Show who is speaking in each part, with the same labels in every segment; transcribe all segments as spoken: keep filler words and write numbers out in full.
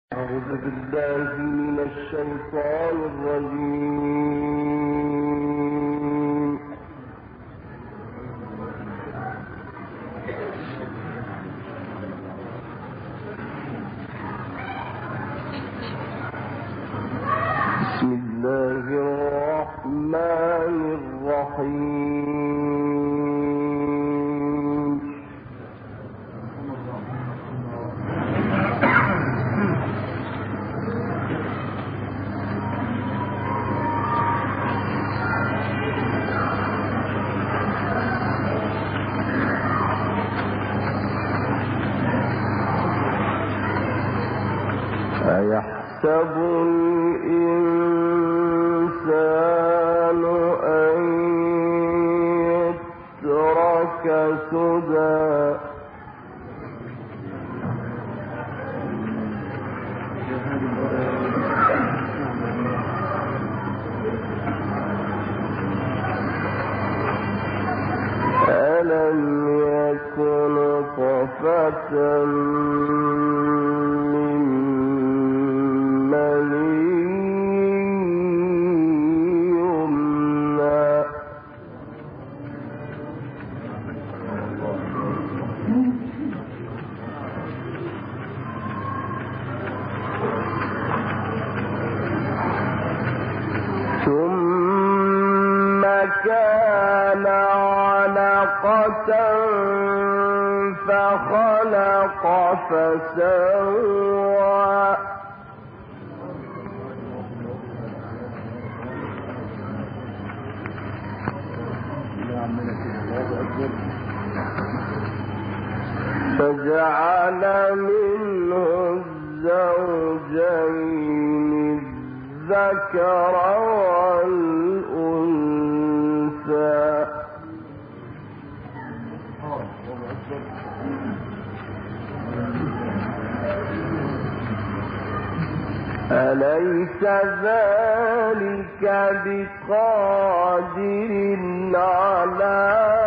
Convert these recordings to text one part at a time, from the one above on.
Speaker 1: أعوذ بالله من الشيطان الرجيم. بسم الله الرحمن الرحيم. أيحسب الإنسان أن يترك سدى ألم يكن طفة كان علقة فخلق فسوى فجعل منه الزوجين الذكر والأنثى أليس ذلك بقادر على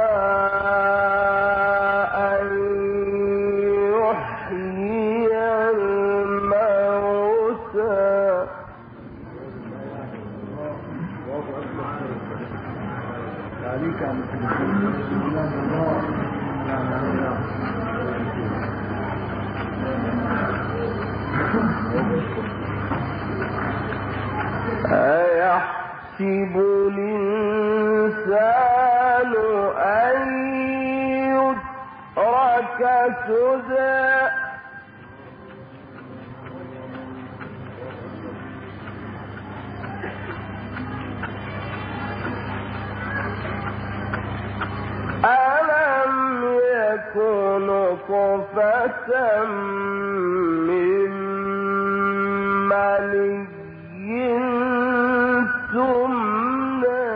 Speaker 1: أن يحيي الموتى أيحسب الإنسان أن يترك سدى ألم يكن طفة من مني تمنى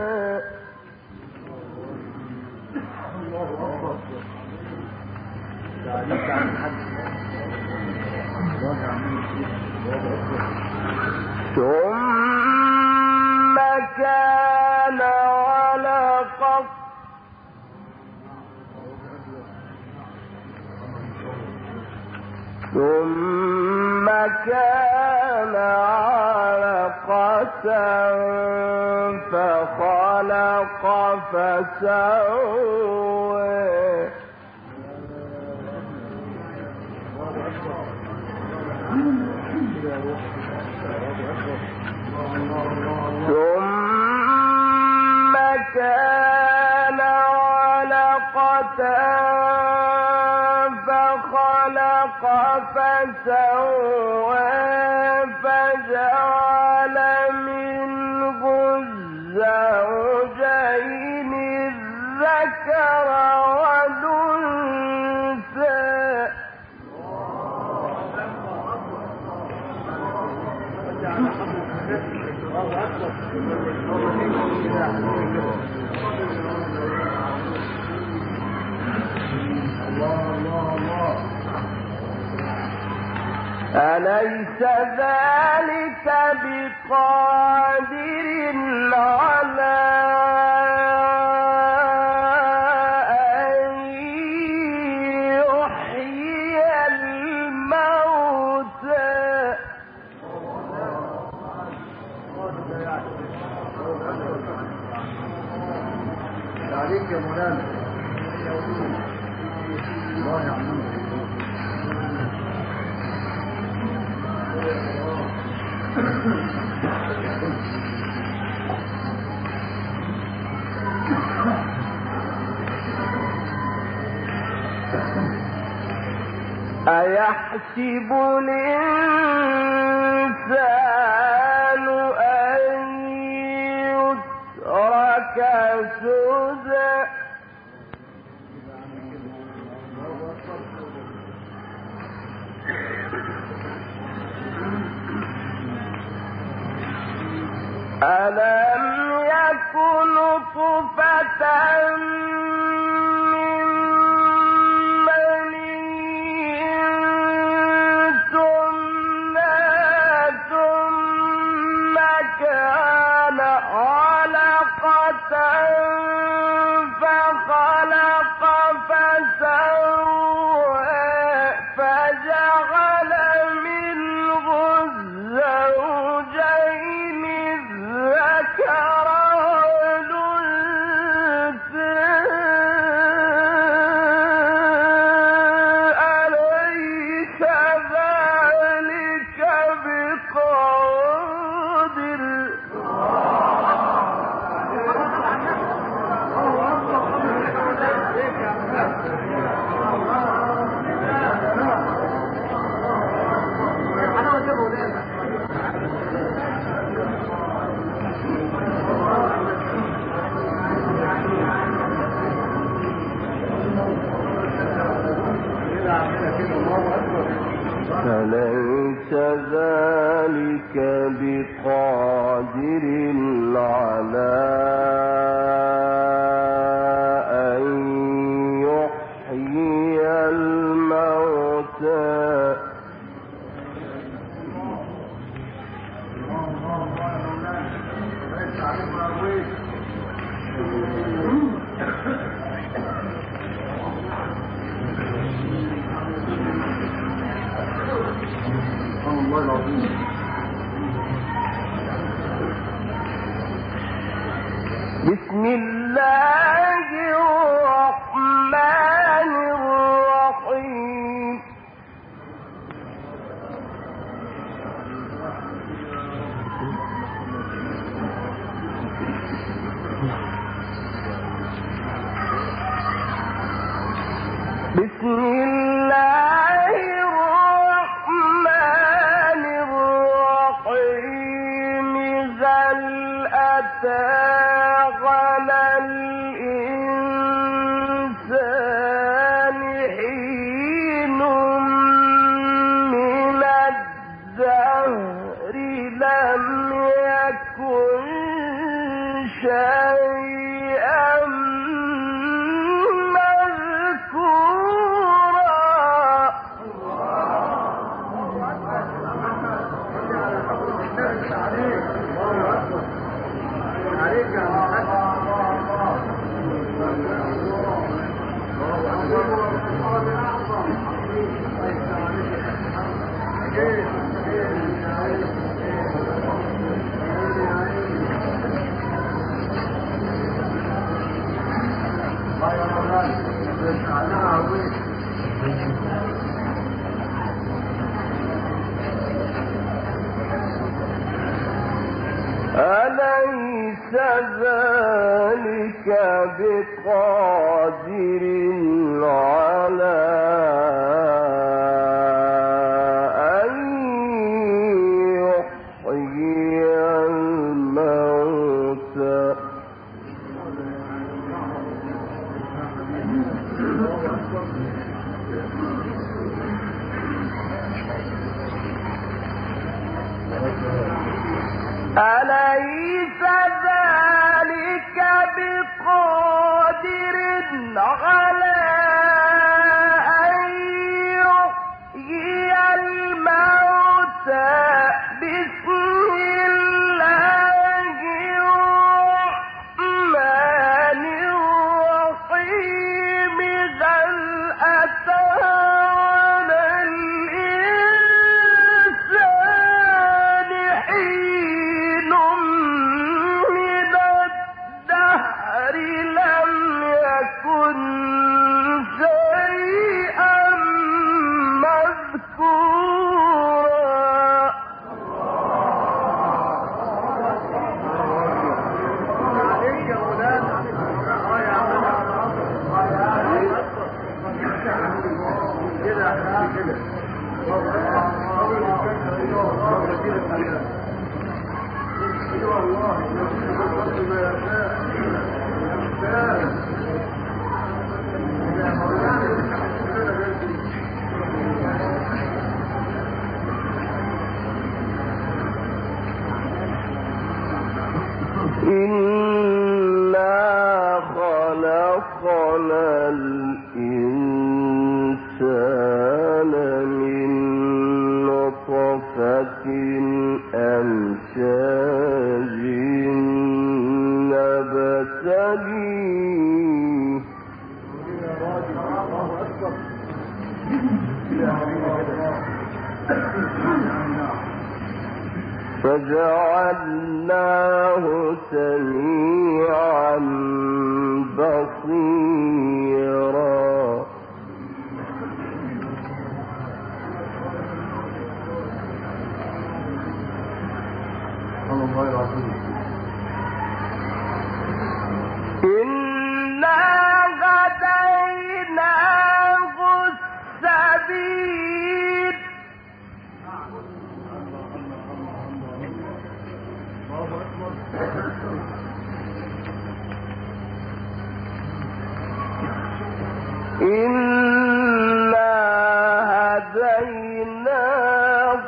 Speaker 1: ثم كان علقة ثم كان علقة فخلق فسوى ثم كان علقة فخلق فسوى فجعل منه الزوجين الذكر والأنثى أليس ذلك بقادر على أن يحيي الموتى
Speaker 2: يا مولانا الله يعلمك
Speaker 1: أيحسب الإنسان أن يترك سدى ألم يكن نطفة من مني تمنى ثم كان علقة فخلق فسوى فجعل منه الزوجين الذكر والأنثى أليس ذلك بقادر أليس ذلك بقادر على أن يحيي الموتى بسم الله الرحمن الرحيم بسم الله الرحمن الرحيم هل أتى على الإنسان حين من الدهر لم يكن شيئا أليس ذلك بقادر على أن يحيي الموتى أليس ذلك بقادر على أن يحيي الموتى بسم الله الرحمن الرحيم هل أتى على الإنسان حين من الدهر لم إنا خلقنا الإنسان من نطفة أمشاج نبتليه فجعلناه سميعا بصيرا إنا هديناه السبيل إنا هديناه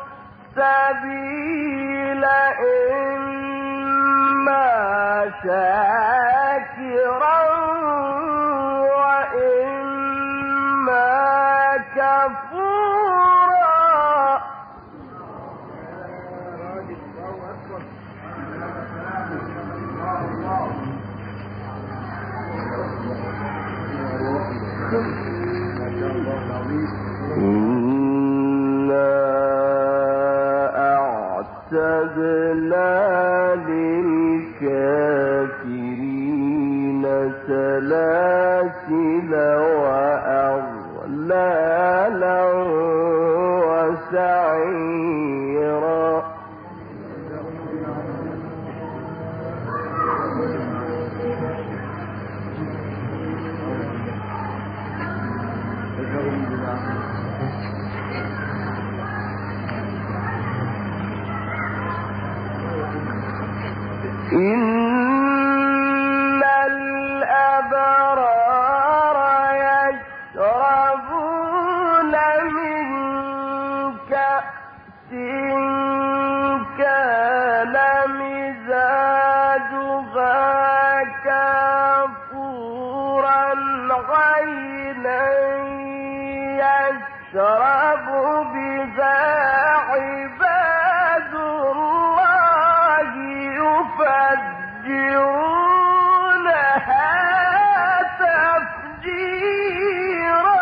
Speaker 1: السبيل إما شاكرا وإما كفورا إنا أعتدنا للكافرين سلاسل وأغلالا وسعيرا إن الأبرار يشربون من كأس كان مزاجها كافورا عينا يشرب بها عباد الله يفجرونها تفجيرا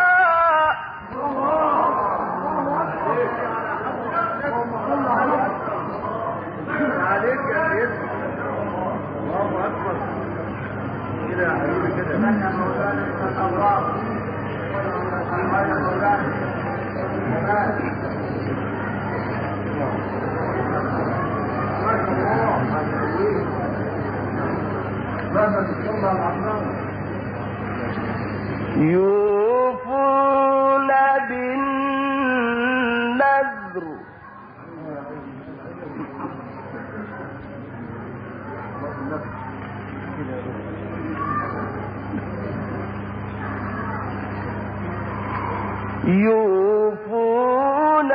Speaker 1: عليك يا سيدي الله أكبر كده يا حبيبي كده من مولانا الأبرار يوفون بالنذر يوفون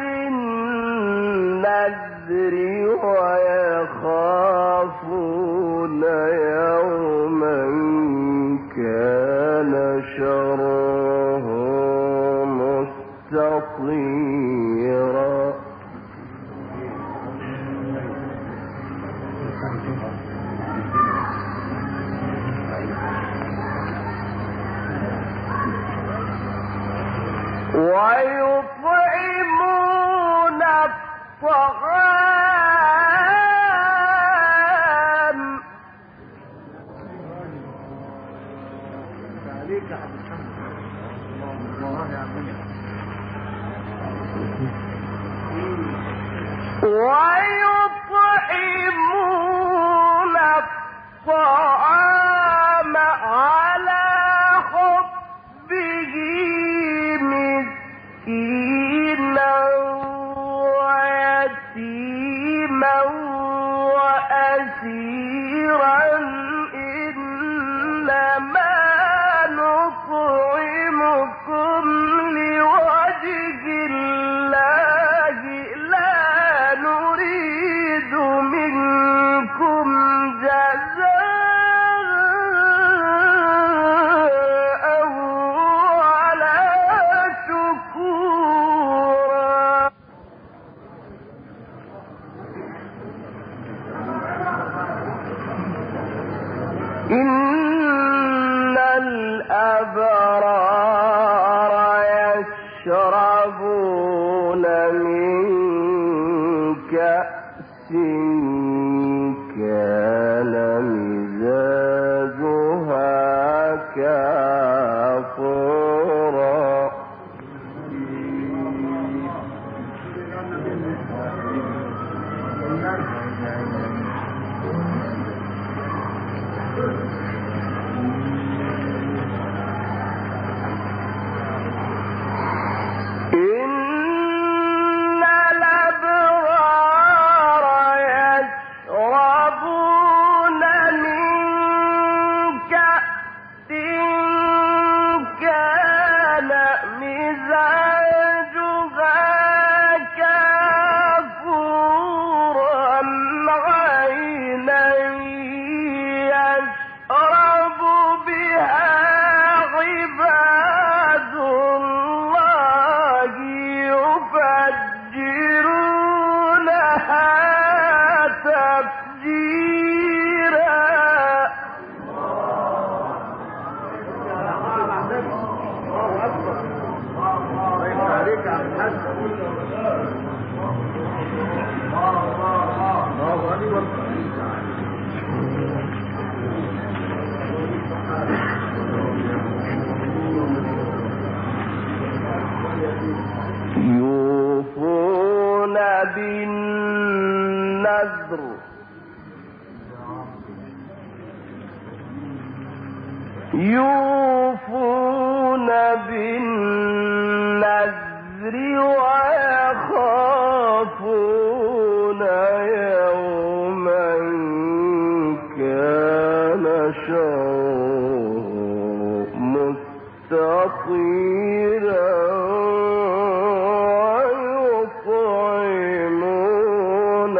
Speaker 1: بالنذر ويخافون يوما كان شره مستطيرا ويطعمون الطعام ويطعمون الطعام على حبه مسكينا ويتيما وأسيرا إنما نطعمكم لوجه الله لا نريد
Speaker 2: كأس كان مزاجها كافورا يوفون بالنذر يوفون بالنذر ويخافون يوما كان شره مستطيرا ويطعمون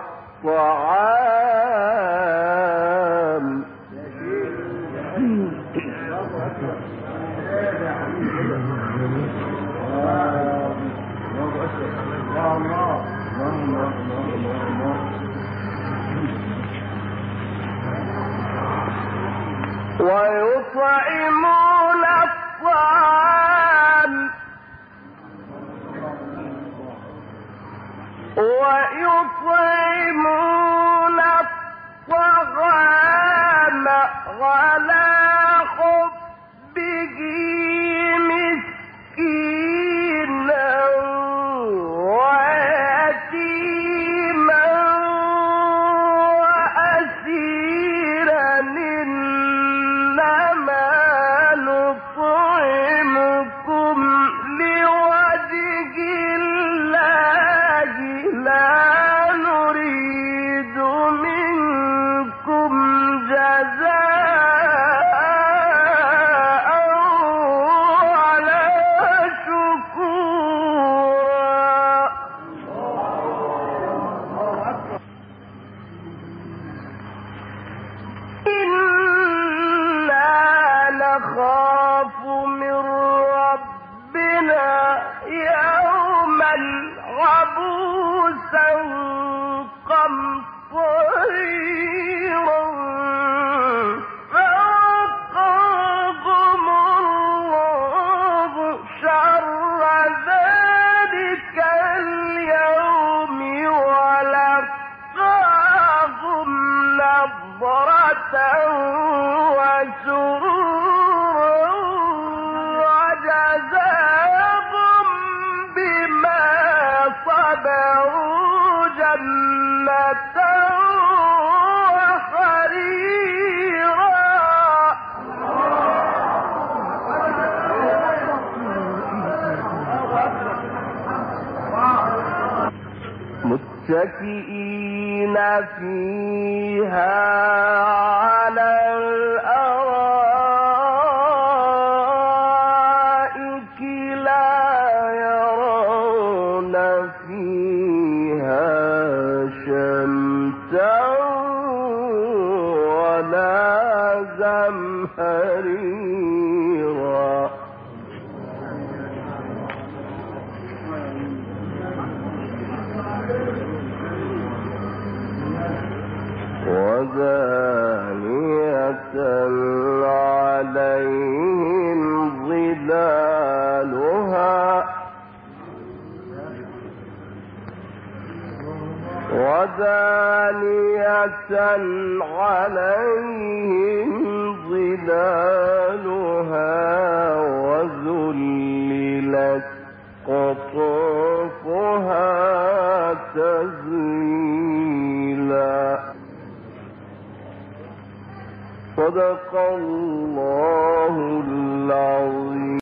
Speaker 2: الطعام ويطعمون الطعام ويطعمون الطعام على حبه مسكينا ويتيما وأسيرا إنما نطعمكم لوجه الله لا نريد منكم جزاء ولا شكورا إنا نخاف من ربنا يوما عبوسا قمطريرا فوقاهم الله شر ذلك اليوم ولقاهم نضرة وسرورا وجزاهم بما صبروا جنة وحريرا متكئين فيها على الأرائك لا يرون فيها شمسا ولا زمهريرا وزانية عليهم ظلالها ودانية عليهم ظلالها وذللت قطوفها تذليلا. صدق الله العظيم.